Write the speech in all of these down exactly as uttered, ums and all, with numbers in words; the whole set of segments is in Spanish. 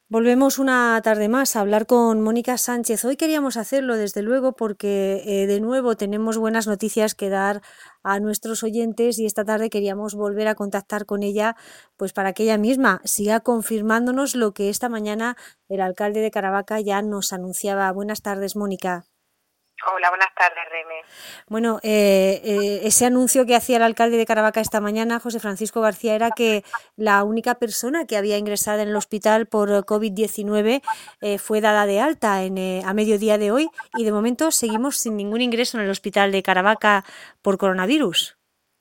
Volvemos una tarde más a hablar con Mónica Sánchez. Hoy queríamos hacerlo, desde luego, porque eh, de nuevo tenemos buenas noticias que dar a nuestros oyentes y esta tarde queríamos volver a contactar con ella, pues para que ella misma siga confirmándonos lo que esta mañana el alcalde de Caravaca ya nos anunciaba. Buenas tardes, Mónica. Hola, buenas tardes, Reme. Bueno, eh, eh, ese anuncio que hacía el alcalde de Caravaca esta mañana, José Francisco García, era que la única persona que había ingresado en el hospital por COVID diecinueve eh, fue dada de alta en, eh, a mediodía de hoy y de momento seguimos sin ningún ingreso en el hospital de Caravaca por coronavirus.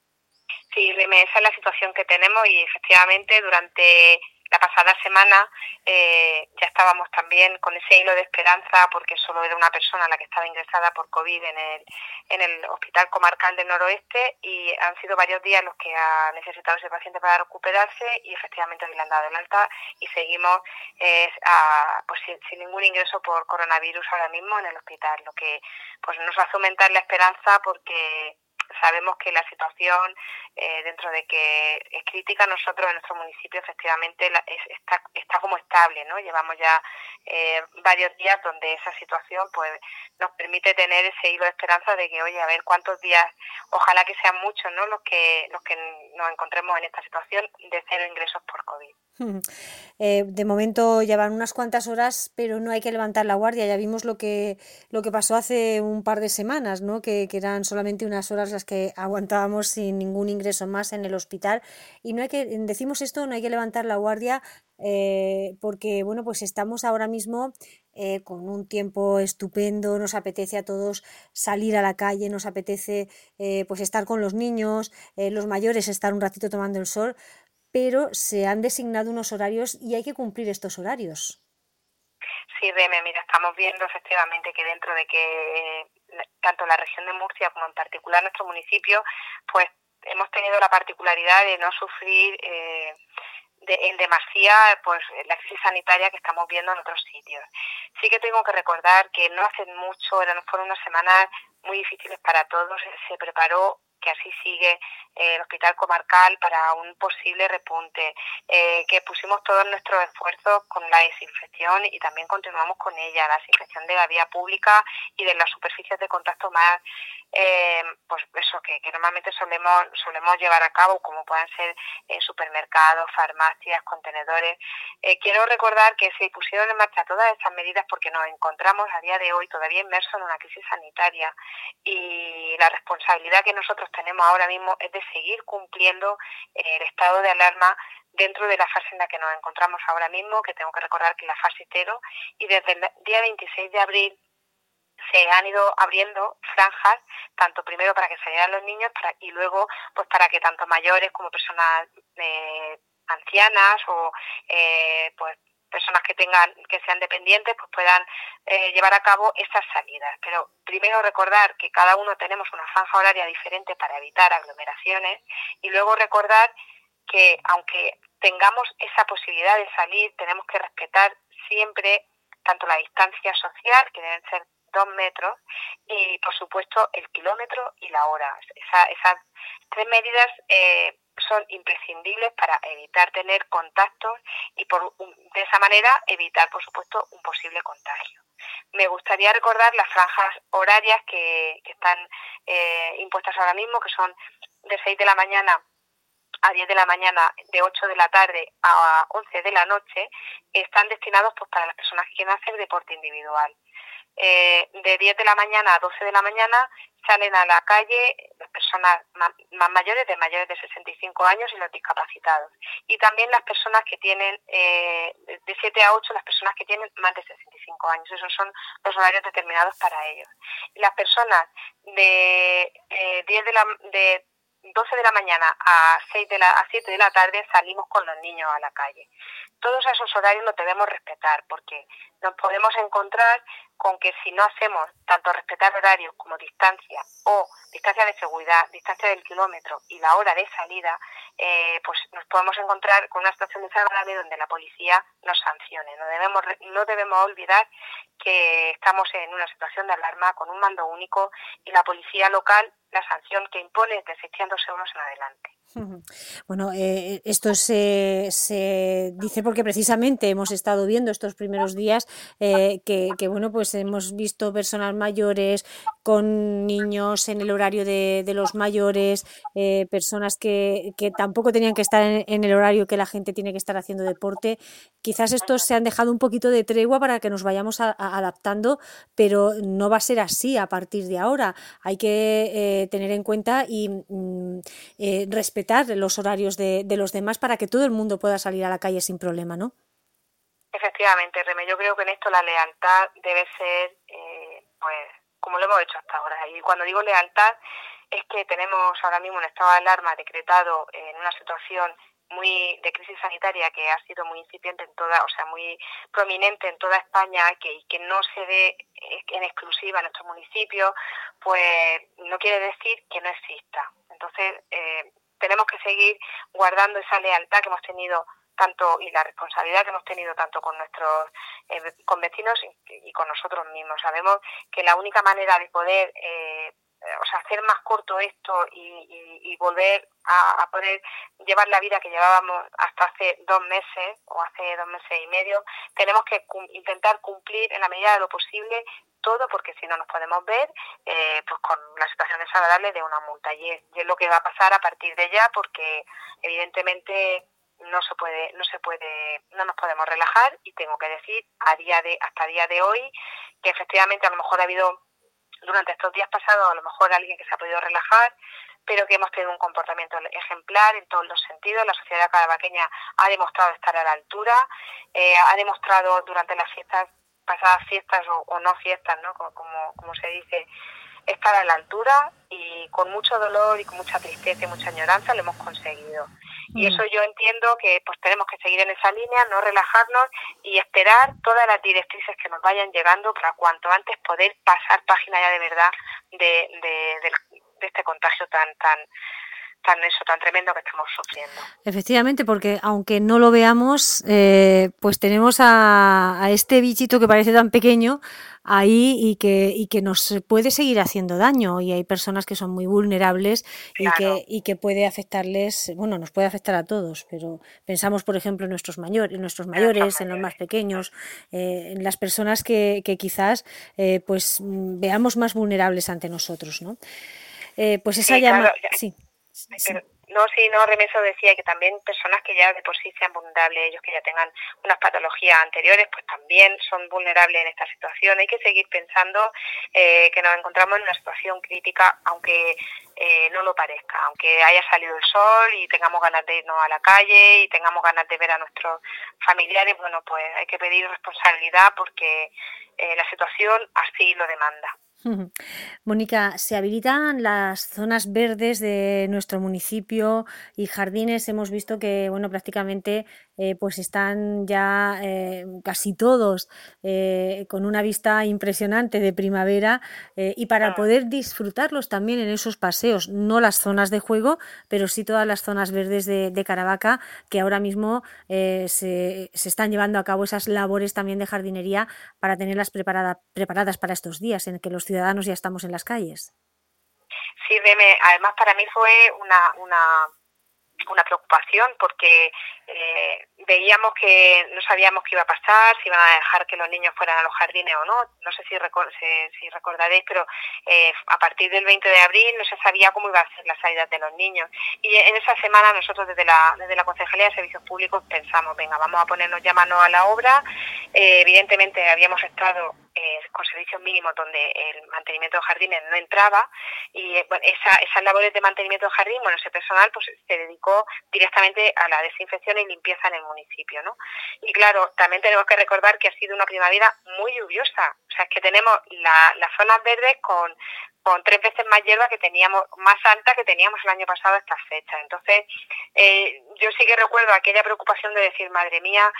Sí, Reme, esa es la situación que tenemos y efectivamente durante la pasada semana eh, ya estábamos también con ese hilo de esperanza porque solo era una persona la que estaba ingresada por COVID en el, en el Hospital Comarcal del Noroeste y han sido varios días los que ha necesitado ese paciente para recuperarse y efectivamente hoy le han dado el alta y seguimos eh, a, pues sin, sin ningún ingreso por coronavirus ahora mismo en el hospital, lo que pues nos hace aumentar la esperanza porque sabemos que la situación, eh, dentro de que es crítica, nosotros en nuestro municipio efectivamente la, es, está, está como estable, ¿no? Llevamos ya eh, varios días donde esa situación pues nos permite tener ese hilo de esperanza de que, oye, a ver cuántos días, ojalá que sean muchos, ¿no? Los que, los que nos encontremos en esta situación de cero ingresos por COVID. Eh, de momento llevan unas cuantas horas, pero no hay que levantar la guardia. Ya vimos lo que, lo que pasó hace un par de semanas, ¿no? Que, que eran solamente unas horas las que aguantábamos sin ningún ingreso más en el hospital. Y no hay que, decimos esto, no hay que levantar la guardia eh, porque, bueno, pues estamos ahora mismo eh, con un tiempo estupendo, nos apetece a todos salir a la calle, nos apetece eh, pues estar con los niños, eh, los mayores estar un ratito tomando el sol, pero se han designado unos horarios y hay que cumplir estos horarios. Sí, Reme, mira, estamos viendo efectivamente que dentro de que eh, tanto la región de Murcia como en particular nuestro municipio, pues hemos tenido la particularidad de no sufrir eh, de, en demasía pues la crisis sanitaria que estamos viendo en otros sitios. Sí que tengo que recordar que no hace mucho, eran fueron unas semanas muy difíciles para todos, se preparó que así sigue eh, el Hospital Comarcal para un posible repunte, eh, que pusimos todos nuestros esfuerzos con la desinfección y también continuamos con ella, la desinfección de la vía pública y de las superficies de contacto más, eh, pues eso que, que normalmente solemos, solemos llevar a cabo, como puedan ser eh, supermercados, farmacias, contenedores. Eh, quiero recordar que se pusieron en marcha todas estas medidas porque nos encontramos a día de hoy todavía inmersos en una crisis sanitaria y la responsabilidad que nosotros tenemos ahora mismo es de seguir cumpliendo eh, el estado de alarma dentro de la fase en la que nos encontramos ahora mismo, que tengo que recordar que es la fase cero, y desde el día veintiséis de abril se han ido abriendo franjas, tanto primero para que salieran los niños para, y luego pues para que tanto mayores como personas eh, ancianas o eh, pues personas que tengan que sean dependientes pues puedan eh, llevar a cabo esas salidas. Pero primero recordar que cada uno tenemos una franja horaria diferente para evitar aglomeraciones y luego recordar que aunque tengamos esa posibilidad de salir, tenemos que respetar siempre tanto la distancia social, que deben ser dos metros, y por supuesto el kilómetro y la hora. Esa, esas tres medidas eh, son imprescindibles para evitar tener contactos y por, de esa manera evitar, por supuesto, un posible contagio. Me gustaría recordar las franjas horarias que, que están eh, impuestas ahora mismo, que son de seis de la mañana a diez de la mañana, de ocho de la tarde a once de la noche, están destinados pues para las personas que quieren hacer deporte individual. Eh, de diez de la mañana a doce de la mañana salen a la calle las personas más, más mayores, de mayores de sesenta y cinco años y los discapacitados. Y también las personas que tienen, eh, de siete a ocho, las personas que tienen más de sesenta y cinco años. Esos son los horarios determinados para ellos. Y las personas de eh, diez de la... De, doce de la mañana a seis de la a siete de la tarde salimos con los niños a la calle. Todos esos horarios los debemos respetar porque nos podemos encontrar con que si no hacemos tanto respetar horarios como distancia o distancia de seguridad, distancia del kilómetro y la hora de salida, eh, pues nos podemos encontrar con una situación desagradable donde la policía nos sancione. No debemos, no debemos olvidar que estamos en una situación de alarma con un mando único y la policía local, la sanción que impone es de seiscientos euros en adelante. Bueno, eh, esto se, se dice porque precisamente hemos estado viendo estos primeros días eh, que, que, bueno, pues hemos visto personas mayores con niños en el horario de, de los mayores, eh, personas que, que tampoco tenían que estar en, en el horario que la gente tiene que estar haciendo deporte. Quizás estos se han dejado un poquito de tregua para que nos vayamos a, a adaptando, pero no va a ser así a partir de ahora. Hay que eh, tener en cuenta y mm, eh, respetar los horarios de, de los demás para que todo el mundo pueda salir a la calle sin problema, ¿no? Efectivamente, Reme, yo creo que en esto la lealtad debe ser, eh, pues, como lo hemos hecho hasta ahora. Y cuando digo lealtad, es que tenemos ahora mismo un estado de alarma decretado en una situación muy de crisis sanitaria que ha sido muy incipiente en toda, o sea, muy prominente en toda España, que, que no se ve en exclusiva en nuestros municipios, pues no quiere decir que no exista. Entonces, eh, tenemos que seguir guardando esa lealtad que hemos tenido tanto y la responsabilidad que hemos tenido tanto con nuestros eh, con vecinos y, y con nosotros mismos. Sabemos que la única manera de poder eh, o sea, hacer más corto esto y, y, y volver a, a poder llevar la vida que llevábamos hasta hace dos meses o hace dos meses y medio, tenemos que cum- intentar cumplir en la medida de lo posible todo, porque si no nos podemos ver eh, pues con la situación desagradable de una multa. Y es, y es lo que va a pasar a partir de ya, porque evidentemente no se puede, no se puede, no nos podemos relajar, y tengo que decir a día de, hasta día de hoy, que efectivamente a lo mejor ha habido durante estos días pasados a lo mejor alguien que se ha podido relajar, pero que hemos tenido un comportamiento ejemplar en todos los sentidos. La sociedad carabaqueña ha demostrado estar a la altura, eh, ha demostrado durante las fiestas, pasadas fiestas o, o no fiestas, ¿no? Como, como, como se dice, estar a la altura, y con mucho dolor y con mucha tristeza y mucha añoranza lo hemos conseguido. Y eso yo entiendo que pues tenemos que seguir en esa línea, no relajarnos y esperar todas las directrices que nos vayan llegando para cuanto antes poder pasar página ya de verdad de, de, de, de este contagio tan tan tan eso tan tremendo que estamos sufriendo. Efectivamente, porque aunque no lo veamos, eh, pues tenemos a, a este bichito que parece tan pequeño ahí y que y que nos puede seguir haciendo daño, y hay personas que son muy vulnerables y Claro. que y que puede afectarles, bueno, nos puede afectar a todos, pero pensamos, por ejemplo, en nuestros mayores, en nuestros mayores, en los más pequeños, eh, en las personas que, que quizás eh, pues veamos más vulnerables ante nosotros, ¿no? Eh, pues esa sí, llama, claro. sí. Pero, no, sí, no, Remeso decía que también personas que ya de por sí sean vulnerables, ellos que ya tengan unas patologías anteriores, pues también son vulnerables en esta situación. Hay que seguir pensando eh, que nos encontramos en una situación crítica, aunque eh, no lo parezca, aunque haya salido el sol y tengamos ganas de irnos a la calle y tengamos ganas de ver a nuestros familiares. Bueno, pues hay que pedir responsabilidad porque eh, la situación así lo demanda. Mónica, se habilitan las zonas verdes de nuestro municipio y jardines. Hemos visto que, bueno, prácticamente eh, pues están ya eh, casi todos eh, con una vista impresionante de primavera, eh, y para poder disfrutarlos también en esos paseos, no las zonas de juego, pero sí todas las zonas verdes de, de Caravaca, que ahora mismo eh, se, se están llevando a cabo esas labores también de jardinería para tenerlas preparada, preparadas para estos días en que los ciudadanos ya estamos en las calles. Sí, Reme, además para mí fue una, una, una preocupación porque eh, veíamos que no sabíamos qué iba a pasar, si iban a dejar que los niños fueran a los jardines o no. No sé si, recor- si, si recordaréis, pero eh, a partir del veinte de abril no se sabía cómo iban a ser las salidas de los niños. Y en esa semana nosotros desde la, desde la Concejalía de Servicios Públicos pensamos, venga, vamos a ponernos ya mano a la obra. Eh, evidentemente habíamos estado eh, con servicios mínimos donde el mantenimiento de jardines no entraba, y eh, bueno, esa, esas labores de mantenimiento de jardín, bueno, ese personal pues se dedicó directamente a la desinfección y limpieza en el municipio, ¿no? Y claro, también tenemos que recordar que ha sido una primavera muy lluviosa, o sea, es que tenemos la, las zonas verdes con con tres veces más hierba que teníamos, más alta que teníamos el año pasado a estas fechas. Entonces, eh, yo sí que recuerdo aquella preocupación de decir, madre mía,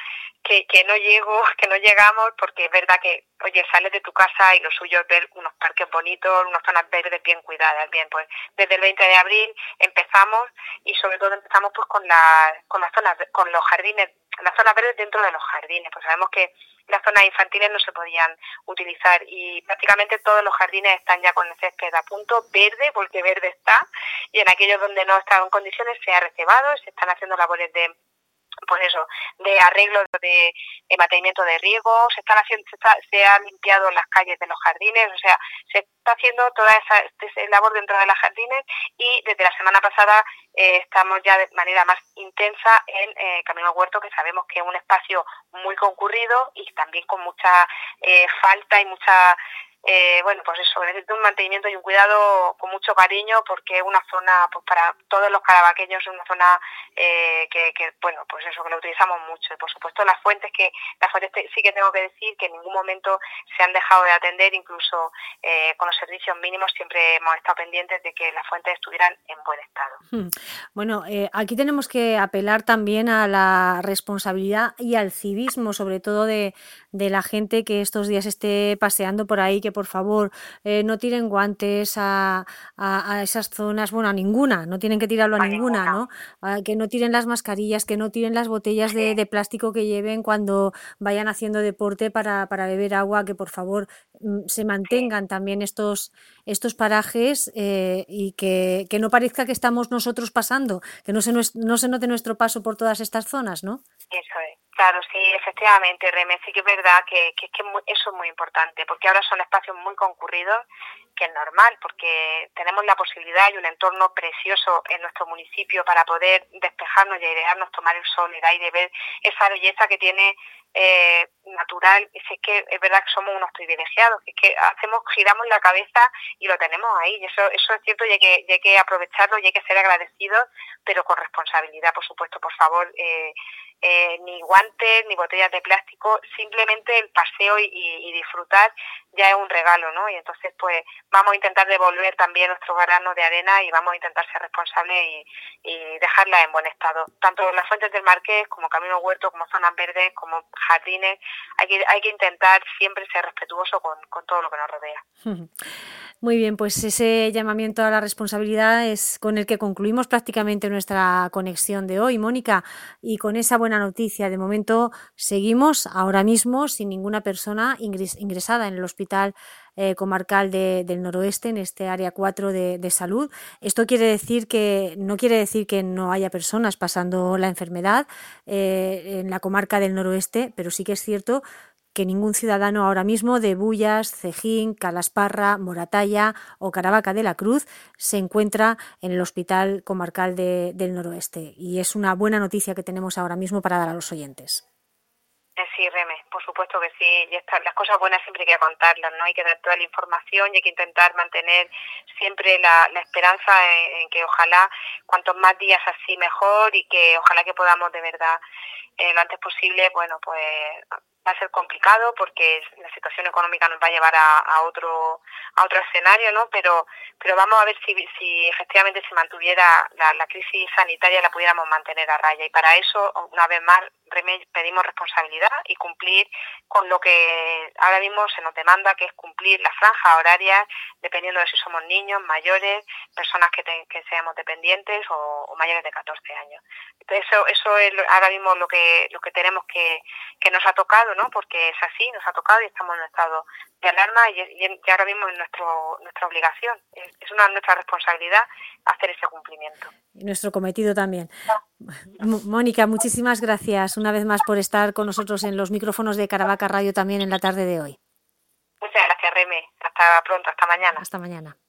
que, que no llego, que no llegamos, porque es verdad que, oye, sales de tu casa y lo suyo es ver unos parques bonitos, unas zonas verdes bien cuidadas. Bien, pues desde el veinte de abril empezamos y sobre todo empezamos pues con la, con las zonas, con los jardines, las zonas verdes dentro de los jardines, pues sabemos que las zonas infantiles no se podían utilizar y prácticamente todos los jardines están ya con el césped a punto verde, porque verde está, y en aquellos donde no estaban en condiciones se ha recebado, se están haciendo labores de pues eso, de arreglo, de, de mantenimiento de riego, se están haciendo, se, está, se han limpiado las calles de los jardines, o sea, se está haciendo toda esa, esa labor dentro de los jardines y desde la semana pasada eh, estamos ya de manera más intensa en eh, Camino al Huerto, que sabemos que es un espacio muy concurrido y también con mucha eh, falta y mucha Eh, bueno, pues eso, necesita un mantenimiento y un cuidado con mucho cariño, porque es una zona, pues para todos los carabaqueños, es una zona eh, que, que, bueno, pues eso, que lo utilizamos mucho. Y por supuesto las fuentes, que las fuentes te, sí que tengo que decir que en ningún momento se han dejado de atender, incluso eh, con los servicios mínimos siempre hemos estado pendientes de que las fuentes estuvieran en buen estado. Bueno, eh, aquí tenemos que apelar también a la responsabilidad y al civismo, sobre todo de, de la gente que estos días esté paseando por ahí, que por favor eh, no tiren guantes a, a, a esas zonas, bueno, a ninguna, no tienen que tirarlo a, a ninguna, ninguna, ¿no? A, que no tiren las mascarillas, que no tiren las botellas de, de plástico que lleven cuando vayan haciendo deporte para, para beber agua, que por favor se mantengan también estos, estos parajes eh, y que, que no parezca que estamos nosotros pasando, que no se, no se note nuestro paso por todas estas zonas, ¿no? Eso es. Claro, sí, efectivamente, Reme, sí que es verdad que, que, que eso es muy importante, porque ahora son espacios muy concurridos, que es normal, porque tenemos la posibilidad y un entorno precioso en nuestro municipio para poder despejarnos y airearnos, tomar el sol, el aire, ver esa belleza que tiene eh, natural. Y es que es verdad que somos unos privilegiados, que es que hacemos, giramos la cabeza y lo tenemos ahí, y eso, eso es cierto, y hay que, y hay que aprovecharlo y hay que ser agradecidos, pero con responsabilidad, por supuesto. Por favor, eh, Eh, ni guantes, ni botellas de plástico, simplemente el paseo y, y disfrutar ya es un regalo, ¿no? Y entonces pues vamos a intentar devolver también nuestros granos de arena y vamos a intentar ser responsables y, y dejarla en buen estado. Tanto las fuentes del Marqués, como Camino Huerto, como zonas verdes, como jardines, hay que, hay que intentar siempre ser respetuoso con, con todo lo que nos rodea. Muy bien, pues ese llamamiento a la responsabilidad es con el que concluimos prácticamente nuestra conexión de hoy, Mónica, y con esa buena noticia. De momento seguimos ahora mismo sin ninguna persona ingresada en el Hospital eh, Comarcal de, del Noroeste, en este área cuatro de, de salud. Esto quiere decir que no quiere decir que no haya personas pasando la enfermedad eh, en la comarca del Noroeste, pero sí que es cierto que ningún ciudadano ahora mismo de Bullas, Cejín, Calasparra, Moratalla o Caravaca de la Cruz se encuentra en el Hospital Comarcal de, del Noroeste. Y es una buena noticia que tenemos ahora mismo para dar a los oyentes. Sí, Reme, por supuesto que sí. Y estas, las cosas buenas siempre hay que contarlas, ¿no? Hay que dar toda la información y hay que intentar mantener siempre la, la esperanza en, en que ojalá cuantos más días así mejor, y que ojalá que podamos de verdad eh, lo antes posible. Bueno, pues va a ser complicado porque la situación económica nos va a llevar a, a otro a otro escenario, ¿no? Pero pero vamos a ver si, si efectivamente se mantuviera la, la crisis sanitaria, la pudiéramos mantener a raya. Y para eso, una vez más, pedimos responsabilidad y cumplir con lo que ahora mismo se nos demanda, que es cumplir las franjas horarias, dependiendo de si somos niños, mayores, personas que, te, que seamos dependientes o, o mayores de catorce años. Entonces eso, eso es ahora mismo lo que lo que tenemos que, que nos ha tocado, ¿no? Porque es así, nos ha tocado y estamos en un estado de alarma y, y, y ahora mismo es nuestro, nuestra obligación, es, es una nuestra responsabilidad hacer ese cumplimiento. Y nuestro cometido también. Mónica, muchísimas gracias una vez más por estar con nosotros en los micrófonos de Caravaca Radio también en la tarde de hoy. Muchas gracias, Reme. Hasta pronto, hasta mañana. Hasta mañana.